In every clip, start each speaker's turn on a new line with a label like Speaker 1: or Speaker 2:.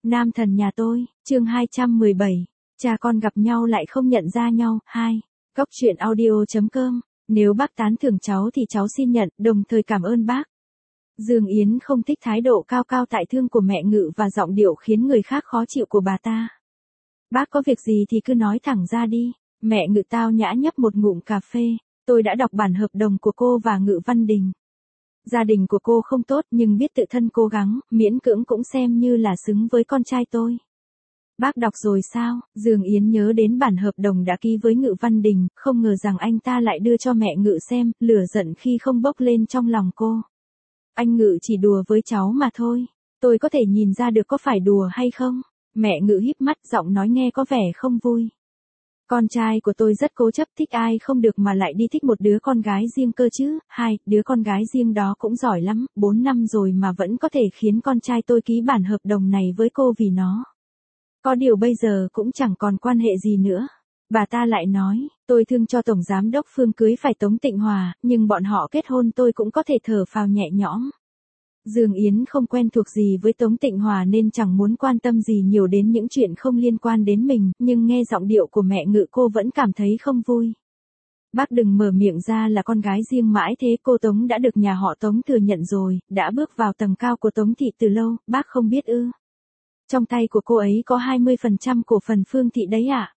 Speaker 1: Nam thần nhà tôi, chương 217. Cha con gặp nhau lại không nhận ra nhau. 2. Góc truyện audio.com. Nếu bác tán thưởng cháu thì cháu xin nhận, đồng thời cảm ơn bác. Dương Yến không thích thái độ cao cao tại thượng của mẹ Ngự và giọng điệu khiến người khác khó chịu của bà ta. Bác có việc gì thì cứ nói thẳng ra đi. Mẹ Ngự tao nhã nhấp một ngụm cà phê. Tôi đã đọc bản hợp đồng của cô và Ngự Văn Đình. Gia đình của cô không tốt nhưng biết tự thân cố gắng, miễn cưỡng cũng xem như là xứng với con trai tôi. Bác đọc rồi sao? Dương Yến nhớ đến bản hợp đồng đã ký với Ngự Văn Đình, không ngờ rằng anh ta lại đưa cho mẹ Ngự xem, lửa giận khi không bốc lên trong lòng cô. Anh Ngự chỉ đùa với cháu mà thôi. Tôi có thể nhìn ra được có phải đùa hay không? Mẹ Ngự híp mắt, giọng nói nghe có vẻ không vui. Con trai của tôi rất cố chấp, thích ai không được mà lại đi thích một đứa con gái riêng cơ chứ. 2. Đứa con gái riêng đó cũng giỏi lắm, 4 năm rồi mà vẫn có thể khiến con trai tôi ký bản hợp đồng này với cô vì nó. Có điều bây giờ cũng chẳng còn quan hệ gì nữa. Bà ta lại nói, tôi thương cho Tổng Giám đốc Phương cưới phải Tống Tịnh Hòa, nhưng bọn họ kết hôn tôi cũng có thể thở phào nhẹ nhõm. Dương Yến không quen thuộc gì với Tống Tịnh Hòa nên chẳng muốn quan tâm gì nhiều đến những chuyện không liên quan đến mình, nhưng nghe giọng điệu của mẹ Ngự cô vẫn cảm thấy không vui. Bác đừng mở miệng ra là con gái riêng mãi thế, cô Tống đã được nhà họ Tống thừa nhận rồi, đã bước vào tầng cao của Tống thị từ lâu, bác không biết ư? Trong tay của cô ấy có 20% cổ phần Phương thị đấy ạ.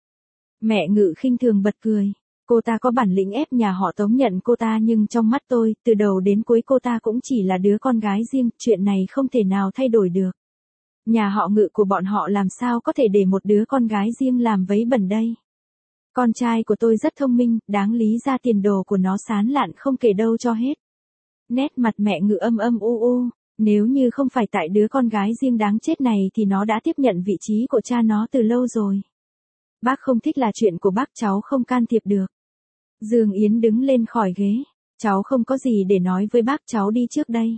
Speaker 1: Mẹ Ngự khinh thường bật cười. Cô ta có bản lĩnh ép nhà họ Tống nhận cô ta nhưng trong mắt tôi, từ đầu đến cuối cô ta cũng chỉ là đứa con gái riêng, chuyện này không thể nào thay đổi được. Nhà họ Ngự của bọn họ làm sao có thể để một đứa con gái riêng làm vấy bẩn đây. Con trai của tôi rất thông minh, đáng lý ra tiền đồ của nó sáng lạn không kể đâu cho hết. Nét mặt mẹ Ngự âm âm u u, nếu như không phải tại đứa con gái riêng đáng chết này thì nó đã tiếp nhận vị trí của cha nó từ lâu rồi. Bác không thích là chuyện của bác, cháu không can thiệp được. Dương Yến đứng lên khỏi ghế. Cháu không có gì để nói với bác, cháu đi trước đây.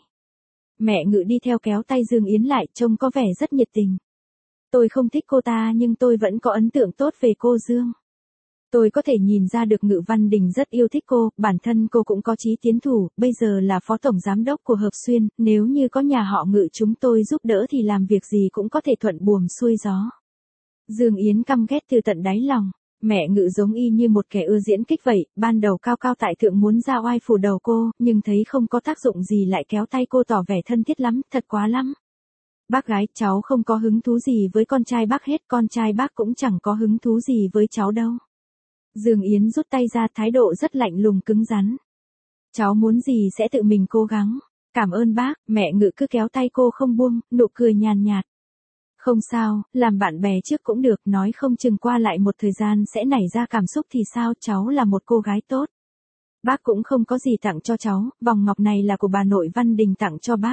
Speaker 1: Mẹ Ngự đi theo kéo tay Dương Yến lại, trông có vẻ rất nhiệt tình. Tôi không thích cô ta nhưng tôi vẫn có ấn tượng tốt về cô Dương. Tôi có thể nhìn ra được Ngự Văn Đình rất yêu thích cô, bản thân cô cũng có chí tiến thủ, bây giờ là phó tổng giám đốc của Hợp Xuyên, nếu như có nhà họ Ngự chúng tôi giúp đỡ thì làm việc gì cũng có thể thuận buồm xuôi gió. Dương Yến căm ghét từ tận đáy lòng. Mẹ Ngự giống y như một kẻ ưa diễn kích vậy, ban đầu cao cao tại thượng muốn ra oai phủ đầu cô, nhưng thấy không có tác dụng gì lại kéo tay cô tỏ vẻ thân thiết lắm, thật quá lắm. Bác gái, cháu không có hứng thú gì với con trai bác hết, con trai bác cũng chẳng có hứng thú gì với cháu đâu. Dương Yến rút tay ra, thái độ rất lạnh lùng cứng rắn. Cháu muốn gì sẽ tự mình cố gắng. Cảm ơn bác. Mẹ Ngự cứ kéo tay cô không buông, nụ cười nhàn nhạt. Không sao, làm bạn bè trước cũng được, nói không chừng qua lại một thời gian sẽ nảy ra cảm xúc thì sao, cháu là một cô gái tốt. Bác cũng không có gì tặng cho cháu, vòng ngọc này là của bà nội Văn Đình tặng cho bác.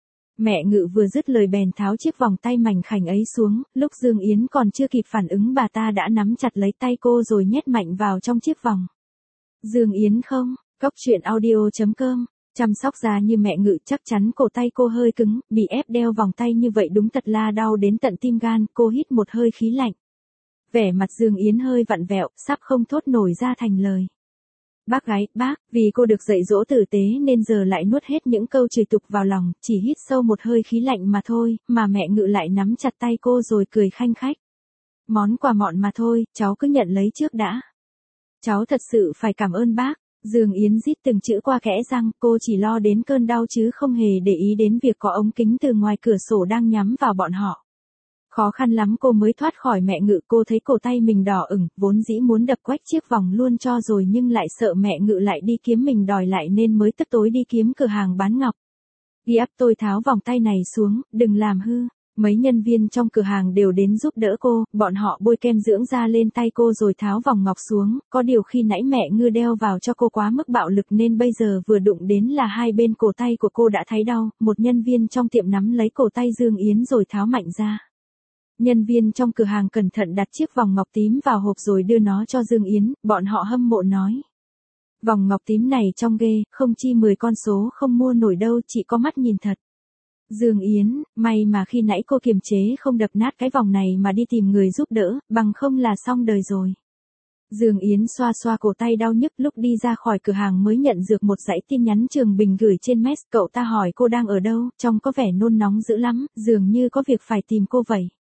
Speaker 1: Mẹ Ngự vừa dứt lời bèn tháo chiếc vòng tay mảnh khảnh ấy xuống, lúc Dương Yến còn chưa kịp phản ứng bà ta đã nắm chặt lấy tay cô rồi nhét mạnh vào trong chiếc vòng. Dương Yến không, góc truyện audio.com. Chăm sóc da như mẹ Ngự chắc chắn cổ tay cô hơi cứng, bị ép đeo vòng tay như vậy đúng thật là đau đến tận tim gan, cô hít một hơi khí lạnh. Vẻ mặt Dương Yến hơi vặn vẹo, sắp không thốt nổi ra thành lời. Bác gái, bác, vì cô được dạy dỗ tử tế nên giờ lại nuốt hết những câu chửi tục vào lòng, chỉ hít sâu một hơi khí lạnh mà thôi, mà mẹ Ngự lại nắm chặt tay cô rồi cười khanh khách. Món quà mọn mà thôi, cháu cứ nhận lấy trước đã. Cháu thật sự phải cảm ơn bác. Dương Yến rít từng chữ qua kẽ răng, cô chỉ lo đến cơn đau chứ không hề để ý đến việc có ống kính từ ngoài cửa sổ đang nhắm vào bọn họ. Khó khăn lắm cô mới thoát khỏi mẹ Ngự, cô thấy cổ tay mình đỏ ửng, vốn dĩ muốn đập quách chiếc vòng luôn cho rồi nhưng lại sợ mẹ Ngự lại đi kiếm mình đòi lại nên mới tức tối đi kiếm cửa hàng bán ngọc. Ghi ấp tôi tháo vòng tay này xuống, đừng làm hư. Mấy nhân viên trong cửa hàng đều đến giúp đỡ cô, bọn họ bôi kem dưỡng da lên tay cô rồi tháo vòng ngọc xuống, có điều khi nãy mẹ Ngự đeo vào cho cô quá mức bạo lực nên bây giờ vừa đụng đến là hai bên cổ tay của cô đã thấy đau, một nhân viên trong tiệm nắm lấy cổ tay Dương Yến rồi tháo mạnh ra. Nhân viên trong cửa hàng cẩn thận đặt chiếc vòng ngọc tím vào hộp rồi đưa nó cho Dương Yến, bọn họ hâm mộ nói. Vòng ngọc tím này trong ghê, không chi 10 con số không mua nổi đâu, chỉ có mắt nhìn thật. Dương Yến, may mà khi nãy cô kiềm chế không đập nát cái vòng này mà đi tìm người giúp đỡ, bằng không là xong đời rồi. Dương Yến xoa xoa cổ tay đau nhức, lúc đi ra khỏi cửa hàng mới nhận được một dãy tin nhắn Trường Bình gửi trên Mess, cậu ta hỏi cô đang ở đâu, trông có vẻ nôn nóng dữ lắm, dường như có việc phải tìm cô vậy.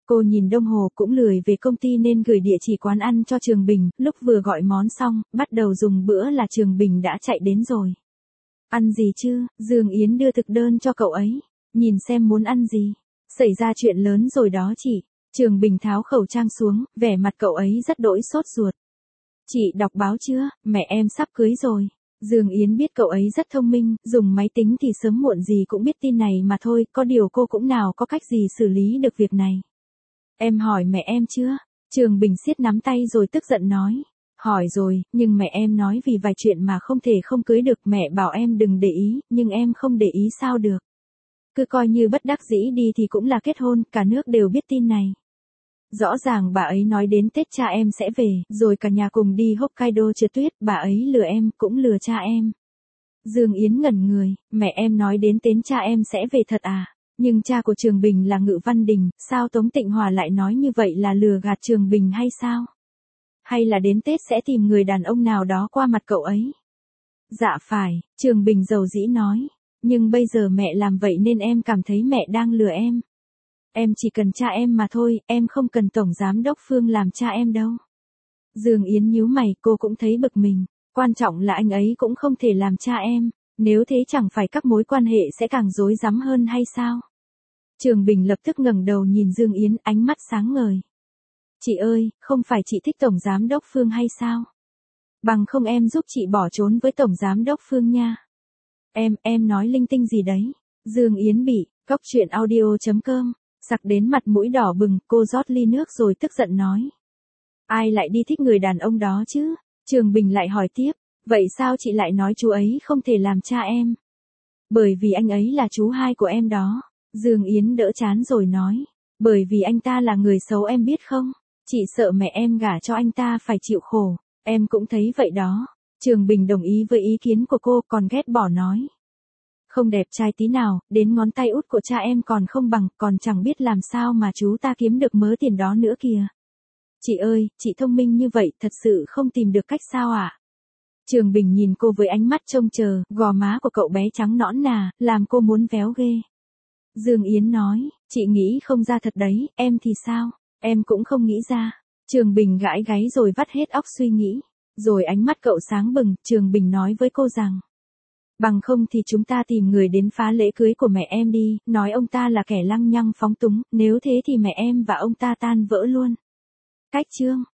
Speaker 1: Cô nhìn đồng hồ cũng lười về công ty nên gửi địa chỉ quán ăn cho Trường Bình, lúc vừa gọi món xong, bắt đầu dùng bữa là Trường Bình đã chạy đến rồi. Ăn gì chứ? Dương Yến đưa thực đơn cho cậu ấy. Nhìn xem muốn ăn gì. Xảy ra chuyện lớn rồi đó chị. Trường Bình tháo khẩu trang xuống, vẻ mặt cậu ấy rất đỗi sốt ruột. Chị đọc báo chưa? Mẹ em sắp cưới rồi. Dương Yến biết cậu ấy rất thông minh, dùng máy tính thì sớm muộn gì cũng biết tin này mà thôi, có điều cô cũng nào có cách gì xử lý được việc này. Em hỏi mẹ em chưa? Trường Bình siết nắm tay rồi tức giận nói. Hỏi rồi, nhưng mẹ em nói vì vài chuyện mà không thể không cưới được, mẹ bảo em đừng để ý, nhưng em không để ý sao được. Cứ coi như bất đắc dĩ đi thì cũng là kết hôn, cả nước đều biết tin này. Rõ ràng bà ấy nói đến Tết cha em sẽ về, rồi cả nhà cùng đi Hokkaido trượt tuyết, bà ấy lừa em, cũng lừa cha em. Dương Yến ngẩn người, mẹ em nói đến Tết cha em sẽ về thật à? Nhưng cha của Trường Bình là Ngự Văn Đình, sao Tống Tịnh Hòa lại nói như vậy, là lừa gạt Trường Bình hay sao? Hay là đến Tết sẽ tìm người đàn ông nào đó qua mặt cậu ấy? Dạ phải, Trường Bình dầu dĩ nói. Nhưng bây giờ mẹ làm vậy nên em cảm thấy mẹ đang lừa em. Em chỉ cần cha em mà thôi, em không cần Tổng Giám đốc Phương làm cha em đâu. Dương Yến nhíu mày, cô cũng thấy bực mình. Quan trọng là anh ấy cũng không thể làm cha em. Nếu thế chẳng phải các mối quan hệ sẽ càng rối rắm hơn hay sao? Trường Bình lập tức ngẩng đầu nhìn Dương Yến, ánh mắt sáng ngời. Chị ơi, không phải chị thích Tổng Giám đốc Phương hay sao? Bằng không em giúp chị bỏ trốn với Tổng Giám đốc Phương nha. Em nói linh tinh gì đấy? Dương Yến bị, cóc truyện audio.com, sặc đến mặt mũi đỏ bừng, cô rót ly nước rồi tức giận nói. Ai lại đi thích người đàn ông đó chứ? Trường Bình lại hỏi tiếp, vậy sao chị lại nói chú ấy không thể làm cha em? Bởi vì anh ấy là chú hai của em đó. Dương Yến đỡ chán rồi nói, bởi vì anh ta là người xấu em biết không? Chị sợ mẹ em gả cho anh ta phải chịu khổ, em cũng thấy vậy đó. Trường Bình đồng ý với ý kiến của cô, còn ghét bỏ nói. Không đẹp trai tí nào, đến ngón tay út của cha em còn không bằng, còn chẳng biết làm sao mà chú ta kiếm được mớ tiền đó nữa kìa. Chị ơi, chị thông minh như vậy, thật sự không tìm được cách sao ạ? Trường Bình nhìn cô với ánh mắt trông chờ, gò má của cậu bé trắng nõn nà, làm cô muốn véo ghê. Dương Yến nói, chị nghĩ không ra thật đấy, em thì sao? Em cũng không nghĩ ra. Trường Bình gãi gáy rồi vắt hết óc suy nghĩ. Rồi ánh mắt cậu sáng bừng, Trường Bình nói với cô rằng. Bằng không thì chúng ta tìm người đến phá lễ cưới của mẹ em đi, nói ông ta là kẻ lăng nhăng phóng túng, nếu thế thì mẹ em và ông ta tan vỡ luôn. Cách chương